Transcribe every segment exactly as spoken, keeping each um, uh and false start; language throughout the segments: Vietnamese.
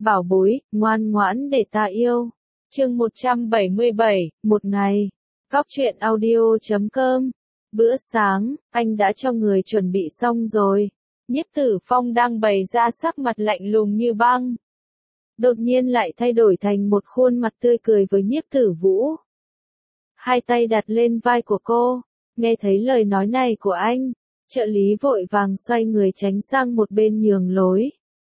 Bảo bối, ngoan ngoãn để ta yêu. Chương một trăm bảy mươi bảy, một ngày. Góc truyện audio chấm com. Bữa sáng, anh đã cho người chuẩn bị xong rồi. Nhiếp Tử Phong đang bày ra sắc mặt lạnh lùng như băng. Đột nhiên lại thay đổi thành một khuôn mặt tươi cười với Nhiếp Tử Vũ. Hai tay đặt lên vai của cô, nghe thấy lời nói này của anh, trợ lý vội vàng xoay người tránh sang một bên nhường lối.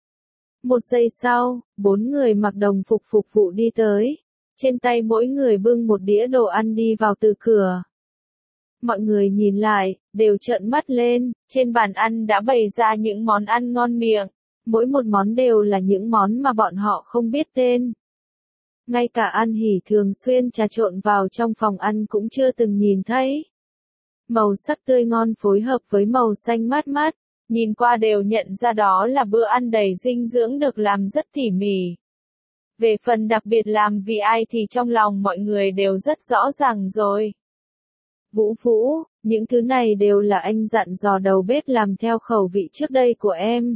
Một giây sau, bốn người mặc đồng phục phục vụ đi tới, trên tay mỗi người bưng một đĩa đồ ăn đi vào từ cửa. Mọi người nhìn lại, đều trợn mắt lên, trên bàn ăn đã bày ra những món ăn ngon miệng, mỗi một món đều là những món mà bọn họ không biết tên. Ngay cả An Hỷ thường xuyên trà trộn vào trong phòng ăn cũng chưa từng nhìn thấy. Màu sắc tươi ngon phối hợp với màu xanh mát mát, nhìn qua đều nhận ra đó là bữa ăn đầy dinh dưỡng được làm rất tỉ mỉ. Về phần đặc biệt làm vì ai thì trong lòng mọi người đều rất rõ ràng rồi. Vũ Vũ, những thứ này đều là anh dặn dò đầu bếp làm theo khẩu vị trước đây của em.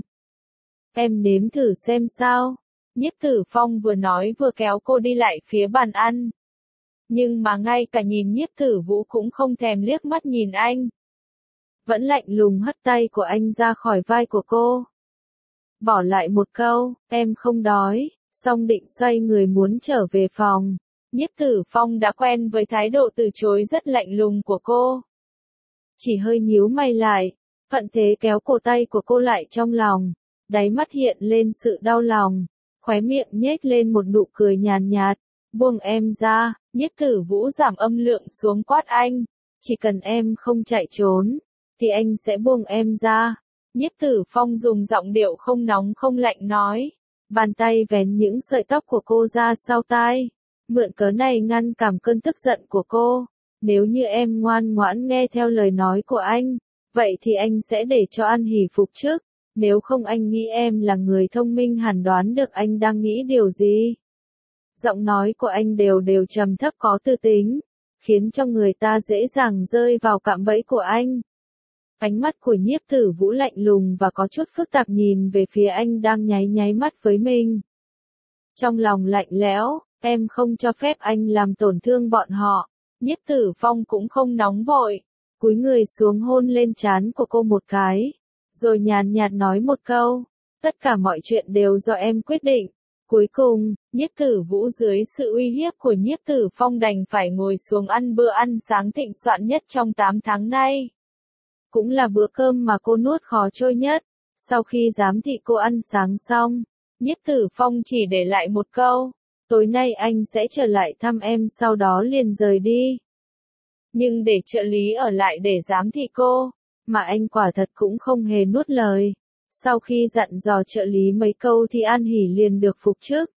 Em nếm thử xem sao. Nhiếp Tử Phong vừa nói vừa kéo cô đi lại phía bàn ăn. Nhưng mà ngay cả nhìn Nhiếp Tử Vũ cũng không thèm liếc mắt nhìn anh. Vẫn lạnh lùng hất tay của anh ra khỏi vai của cô. Bỏ lại một câu, em không đói, xong định xoay người muốn trở về phòng. Nhiếp Tử Phong đã quen với thái độ từ chối rất lạnh lùng của cô. Chỉ hơi nhíu mày lại, thuận thế kéo cổ tay của cô lại trong lòng, đáy mắt hiện lên sự đau lòng, khóe miệng nhếch lên một nụ cười nhàn nhạt, buông em ra. Nhiếp Tử Vũ giảm âm lượng xuống quát anh, chỉ cần em không chạy trốn, thì anh sẽ buông em ra. Nhiếp Tử Phong dùng giọng điệu không nóng không lạnh nói, bàn tay vén những sợi tóc của cô ra sau tai, mượn cớ này ngăn cản cơn tức giận của cô. Nếu như em ngoan ngoãn nghe theo lời nói của anh, vậy thì anh sẽ để cho An Hỷ phục trước, nếu không anh nghĩ em là người thông minh hẳn đoán được anh đang nghĩ điều gì. Giọng nói của anh đều đều trầm thấp có tư tính, khiến cho người ta dễ dàng rơi vào cạm bẫy của anh. Ánh mắt của Nhiếp Tử Vũ lạnh lùng và có chút phức tạp nhìn về phía anh đang nháy nháy mắt với mình. Trong lòng lạnh lẽo, em không cho phép anh làm tổn thương bọn họ. Nhiếp Tử Phong cũng không nóng vội, cúi người xuống hôn lên trán của cô một cái, rồi nhàn nhạt nói một câu, tất cả mọi chuyện đều do em quyết định. Cuối cùng, Nhiếp Tử Vũ dưới sự uy hiếp của Nhiếp Tử Phong đành phải ngồi xuống ăn bữa ăn sáng thịnh soạn nhất trong tám tháng nay. Cũng là bữa cơm mà cô nuốt khó trôi nhất. Sau khi giám thị cô ăn sáng xong, Nhiếp Tử Phong chỉ để lại một câu, tối nay anh sẽ trở lại thăm em sau đó liền rời đi. Nhưng để trợ lý ở lại để giám thị cô, mà anh quả thật cũng không hề nuốt lời. Sau khi dặn dò trợ lý mấy câu thì An Hỷ liền được phục trước.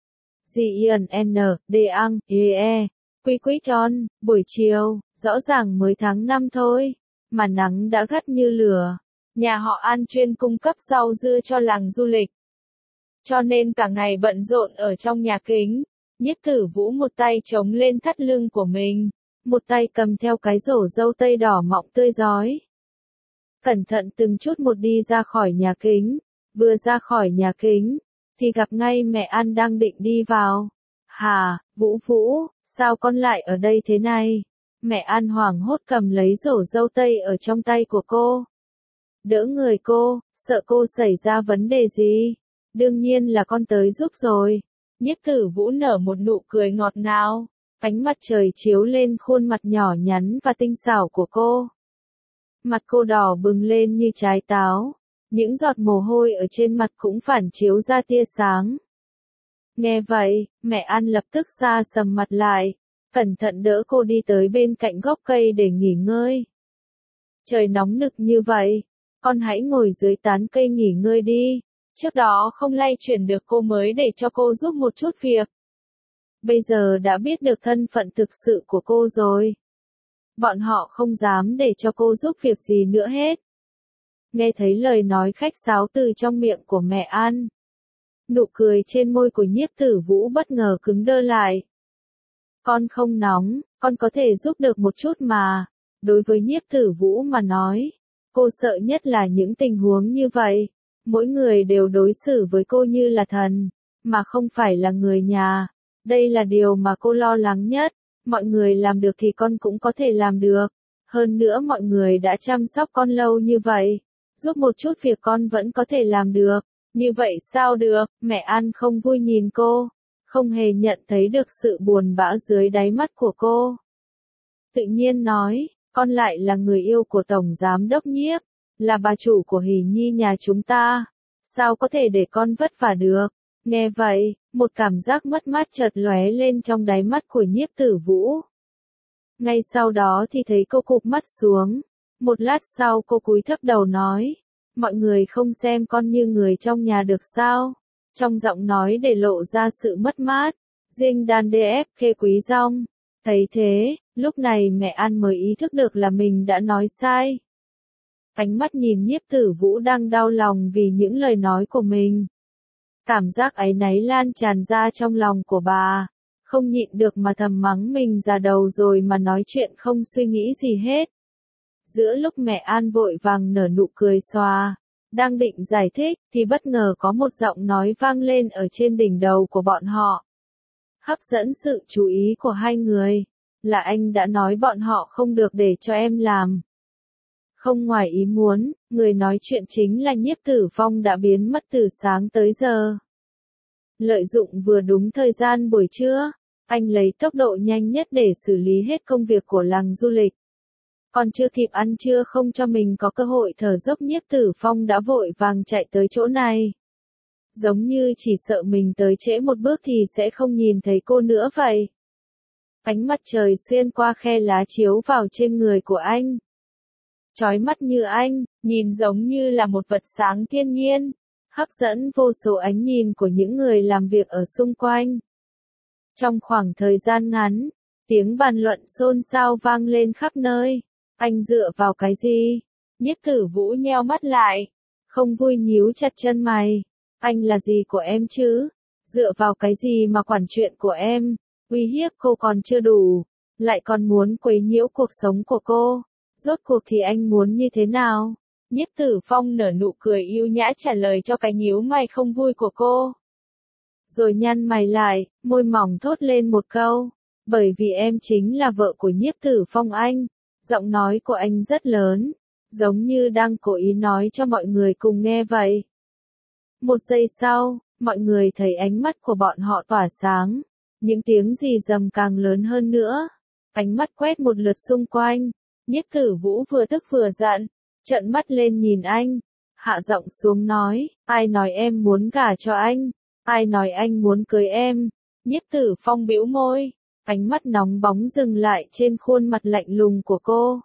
G-I-N, N, D-A-N, E-E, Quy Quy Tròn, buổi chiều, rõ ràng mới tháng năm thôi, mà nắng đã gắt như lửa. Nhà họ An chuyên cung cấp rau dưa cho làng du lịch. Cho nên cả ngày bận rộn ở trong nhà kính, Nhiếp Tử Vũ một tay chống lên thắt lưng của mình, một tay cầm theo cái rổ dâu tây đỏ mọng tươi rói. Cẩn thận từng chút một đi ra khỏi nhà kính, vừa ra khỏi nhà kính, thì gặp ngay mẹ An đang định đi vào. Hà, Vũ Vũ, sao con lại ở đây thế này? Mẹ An hoảng hốt cầm lấy rổ dâu tây ở trong tay của cô. Đỡ người cô, sợ cô xảy ra vấn đề gì? Đương nhiên là con tới giúp rồi. Nhiếp Tử Vũ nở một nụ cười ngọt ngào, ánh mặt trời chiếu lên khuôn mặt nhỏ nhắn và tinh xảo của cô. Mặt cô đỏ bừng lên như trái táo, những giọt mồ hôi ở trên mặt cũng phản chiếu ra tia sáng. Nghe vậy, mẹ An lập tức sa sầm mặt lại, cẩn thận đỡ cô đi tới bên cạnh gốc cây để nghỉ ngơi. Trời nóng nực như vậy, con hãy ngồi dưới tán cây nghỉ ngơi đi, trước đó không lay chuyển được cô mới để cho cô giúp một chút việc. Bây giờ đã biết được thân phận thực sự của cô rồi. Bọn họ không dám để cho cô giúp việc gì nữa hết. Nghe thấy lời nói khách sáo từ trong miệng của mẹ An, nụ cười trên môi của Nhiếp Tử Vũ bất ngờ cứng đơ lại. Con không nóng, con có thể giúp được một chút mà. Đối với Nhiếp Tử Vũ mà nói, cô sợ nhất là những tình huống như vậy. Mỗi người đều đối xử với cô như là thần, mà không phải là người nhà. Đây là điều mà cô lo lắng nhất. Mọi người làm được thì con cũng có thể làm được. Hơn nữa mọi người đã chăm sóc con lâu như vậy. Giúp một chút việc con vẫn có thể làm được. Như vậy sao được, mẹ An không vui nhìn cô. Không hề nhận thấy được sự buồn bã dưới đáy mắt của cô. Tự nhiên nói, con lại là người yêu của Tổng Giám Đốc Nhiếp, là bà chủ của Hỷ Nhi nhà chúng ta. Sao có thể để con vất vả được? Nghe vậy, một cảm giác mất mát chợt lóe lên trong đáy mắt của Nhiếp Tử Vũ. Ngay sau đó thì thấy cô cụp mắt xuống. Một lát sau cô cúi thấp đầu nói, mọi người không xem con như người trong nhà được sao? Trong giọng nói để lộ ra sự mất mát. Dinh đan đê ép khê quý rong. Thấy thế, lúc này mẹ An mới ý thức được là mình đã nói sai. Ánh mắt nhìn Nhiếp Tử Vũ đang đau lòng vì những lời nói của mình. Cảm giác áy náy lan tràn ra trong lòng của bà. Không nhịn được mà thầm mắng mình già đầu rồi mà nói chuyện không suy nghĩ gì hết. Giữa lúc mẹ An vội vàng nở nụ cười xòa, đang định giải thích, thì bất ngờ có một giọng nói vang lên ở trên đỉnh đầu của bọn họ. Hấp dẫn sự chú ý của hai người, là anh đã nói bọn họ không được để cho em làm. Không ngoài ý muốn, người nói chuyện chính là Nhiếp Tử Phong đã biến mất từ sáng tới giờ. Lợi dụng vừa đúng thời gian buổi trưa, anh lấy tốc độ nhanh nhất để xử lý hết công việc của làng du lịch. Còn chưa kịp ăn trưa không cho mình có cơ hội thở dốc, Nhiếp Tử Phong đã vội vàng chạy tới chỗ này. Giống như chỉ sợ mình tới trễ một bước thì sẽ không nhìn thấy cô nữa vậy. Ánh mặt trời xuyên qua khe lá chiếu vào trên người của anh. Chói mắt như anh, nhìn giống như là một vật sáng thiên nhiên, hấp dẫn vô số ánh nhìn của những người làm việc ở xung quanh. Trong khoảng thời gian ngắn, tiếng bàn luận xôn xao vang lên khắp nơi. Anh dựa vào cái gì? Nhiếp Tử Vũ nheo mắt lại, không vui nhíu chặt chân mày. Anh là gì của em chứ? Dựa vào cái gì mà quản chuyện của em? Uy hiếp cô còn chưa đủ, lại còn muốn quấy nhiễu cuộc sống của cô. Rốt cuộc thì anh muốn như thế nào? Nhiếp Tử Phong nở nụ cười yêu nhã trả lời cho cái nhíu mày không vui của cô. Rồi nhăn mày lại, môi mỏng thốt lên một câu. Bởi vì em chính là vợ của Nhiếp Tử Phong anh. Giọng nói của anh rất lớn, giống như đang cố ý nói cho mọi người cùng nghe vậy. Một giây sau, mọi người thấy ánh mắt của bọn họ tỏa sáng. Những tiếng rì rầm càng lớn hơn nữa. Ánh mắt quét một lượt xung quanh. Nhiếp Tử Vũ vừa tức vừa giận, trợn mắt lên nhìn anh, hạ giọng xuống nói, ai nói em muốn gả cho anh, ai nói anh muốn cưới em. Nhiếp Tử Phong bĩu môi, ánh mắt nóng bóng dừng lại trên khuôn mặt lạnh lùng của cô.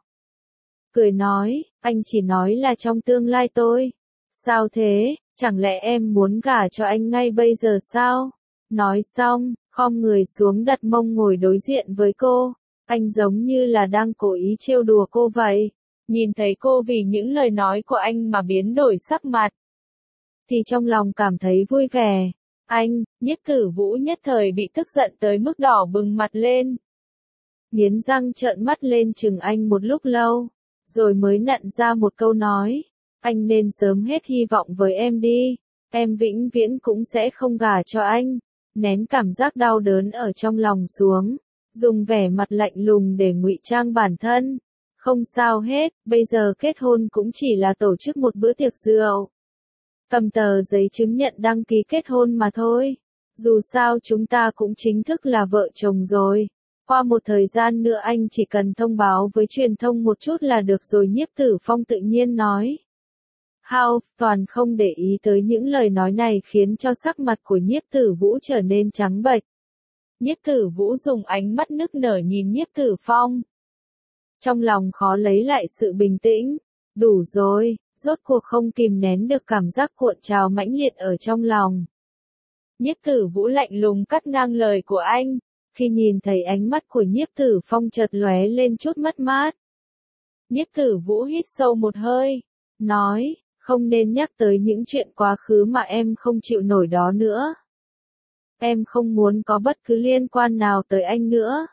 Cười nói, anh chỉ nói là trong tương lai tôi. Sao thế, chẳng lẽ em muốn gả cho anh ngay bây giờ sao? Nói xong, khom người xuống đặt mông ngồi đối diện với cô. Anh giống như là đang cố ý trêu đùa cô vậy. Nhìn thấy cô vì những lời nói của anh mà biến đổi sắc mặt, thì trong lòng cảm thấy vui vẻ. Anh, Nhiếp Tử Vũ nhất thời bị tức giận tới mức đỏ bừng mặt lên. Nghiến răng trợn mắt lên chừng anh một lúc lâu, rồi mới nặn ra một câu nói. Anh nên sớm hết hy vọng với em đi. Em vĩnh viễn cũng sẽ không gả cho anh. Nén cảm giác đau đớn ở trong lòng xuống. Dùng vẻ mặt lạnh lùng để ngụy trang bản thân. Không sao hết, bây giờ kết hôn cũng chỉ là tổ chức một bữa tiệc rượu. Cầm tờ giấy chứng nhận đăng ký kết hôn mà thôi. Dù sao chúng ta cũng chính thức là vợ chồng rồi. Qua một thời gian nữa anh chỉ cần thông báo với truyền thông một chút là được rồi, Nhiếp Tử Phong tự nhiên nói. Hao, toàn không để ý tới những lời nói này khiến cho sắc mặt của Nhiếp Tử Vũ trở nên trắng bệch. Nhiếp Tử Vũ dùng ánh mắt nức nở nhìn Nhiếp Tử Phong. Trong lòng khó lấy lại sự bình tĩnh. Đủ rồi, rốt cuộc không kìm nén được cảm giác cuộn trào mãnh liệt ở trong lòng. Nhiếp Tử Vũ lạnh lùng cắt ngang lời của anh, khi nhìn thấy ánh mắt của Nhiếp Tử Phong chợt lóe lên chút mất mát. Nhiếp Tử Vũ hít sâu một hơi, nói, không nên nhắc tới những chuyện quá khứ mà em không chịu nổi đó nữa. Em không muốn có bất cứ liên quan nào tới anh nữa.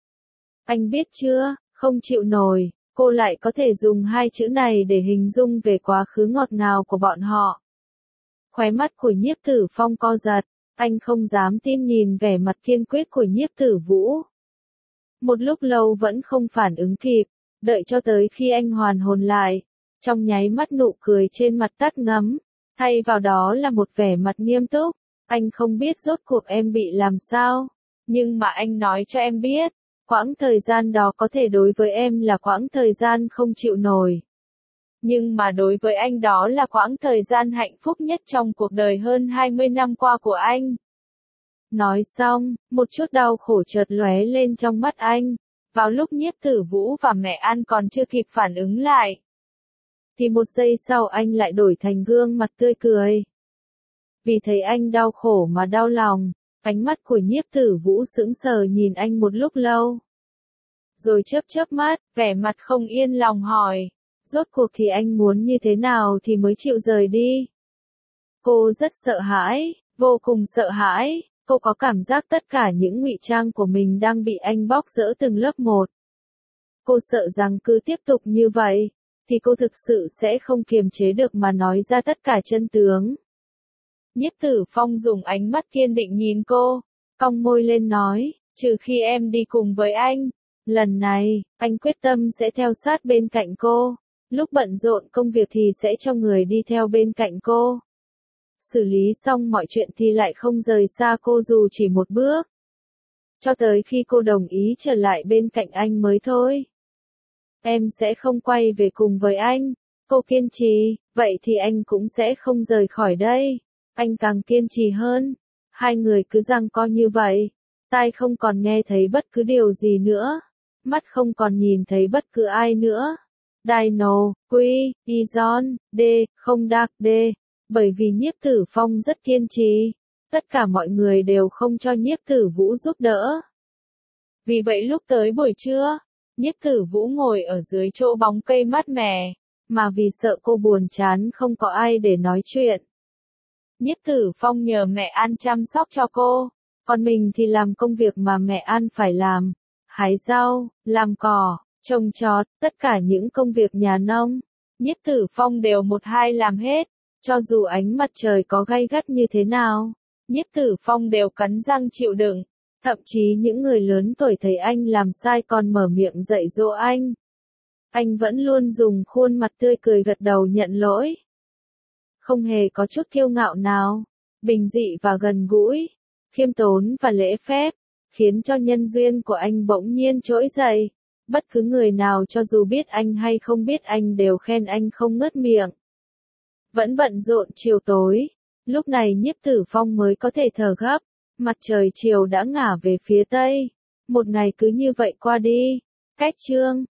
Anh biết chưa, không chịu nổi, cô lại có thể dùng hai chữ này để hình dung về quá khứ ngọt ngào của bọn họ. Khóe mắt của Nhiếp Tử Phong co giật, Anh không dám tin nhìn vẻ mặt kiên quyết của Nhiếp Tử Vũ. Một lúc lâu vẫn không phản ứng kịp, đợi cho tới khi anh hoàn hồn lại, trong nháy mắt nụ cười trên mặt tắt ngấm, thay vào đó là một vẻ mặt nghiêm túc. Anh không biết rốt cuộc em bị làm sao, nhưng mà anh nói cho em biết, quãng thời gian đó có thể đối với em là quãng thời gian không chịu nổi. Nhưng mà đối với anh đó là quãng thời gian hạnh phúc nhất trong cuộc đời hơn hai mươi năm qua của anh. Nói xong, một chút đau khổ chợt lóe lên trong mắt anh. Vào lúc Nhiếp Tử Vũ và mẹ An còn chưa kịp phản ứng lại, thì một giây sau anh lại đổi thành gương mặt tươi cười. Vì thấy anh đau khổ mà đau lòng, ánh mắt của Nhiếp Tử Vũ sững sờ nhìn anh một lúc lâu. Rồi chớp chớp mắt, vẻ mặt không yên lòng hỏi, rốt cuộc thì anh muốn như thế nào thì mới chịu rời đi? Cô rất sợ hãi, vô cùng sợ hãi, cô có cảm giác tất cả những ngụy trang của mình đang bị anh bóc rỡ từng lớp một. Cô sợ rằng cứ tiếp tục như vậy, thì cô thực sự sẽ không kiềm chế được mà nói ra tất cả chân tướng. Nhiếp Tử Phong dùng ánh mắt kiên định nhìn cô, cong môi lên nói, trừ khi em đi cùng với anh. Lần này, anh quyết tâm sẽ theo sát bên cạnh cô. Lúc bận rộn công việc thì sẽ cho người đi theo bên cạnh cô. Xử lý xong mọi chuyện thì lại không rời xa cô dù chỉ một bước. Cho tới khi cô đồng ý trở lại bên cạnh anh mới thôi. Em sẽ không quay về cùng với anh. Cô kiên trì, vậy thì anh cũng sẽ không rời khỏi đây. Anh càng kiên trì hơn. Hai người cứ giằng co như vậy. Tai không còn nghe thấy bất cứ điều gì nữa. Mắt không còn nhìn thấy bất cứ ai nữa. Dino, Quy, Izon, D, không Dark D. Bởi vì Nhiếp Tử Phong rất kiên trì. Tất cả mọi người đều không cho Nhiếp Tử Vũ giúp đỡ. Vì vậy lúc tới buổi trưa, Nhiếp Tử Vũ ngồi ở dưới chỗ bóng cây mát mẻ, mà vì sợ cô buồn chán không có ai để nói chuyện. Nhiếp Tử Phong nhờ mẹ An chăm sóc cho cô, còn mình thì làm công việc mà mẹ An phải làm, hái rau, làm cỏ, trồng trọt, tất cả những công việc nhà nông. Nhiếp Tử Phong đều một hai làm hết, cho dù ánh mặt trời có gay gắt như thế nào, Nhiếp Tử Phong đều cắn răng chịu đựng. Thậm chí những người lớn tuổi thấy anh làm sai còn mở miệng dạy dỗ anh. Anh vẫn luôn dùng khuôn mặt tươi cười gật đầu nhận lỗi. Không hề có chút kiêu ngạo nào, bình dị và gần gũi, khiêm tốn và lễ phép, khiến cho nhân duyên của anh bỗng nhiên trỗi dậy. Bất cứ người nào cho dù biết anh hay không biết anh đều khen anh không ngớt miệng. Vẫn bận rộn chiều tối, lúc này Nhiếp Tử Phong mới có thể thở gấp. Mặt trời chiều đã ngả về phía tây. Một ngày cứ như vậy qua đi. Cách chương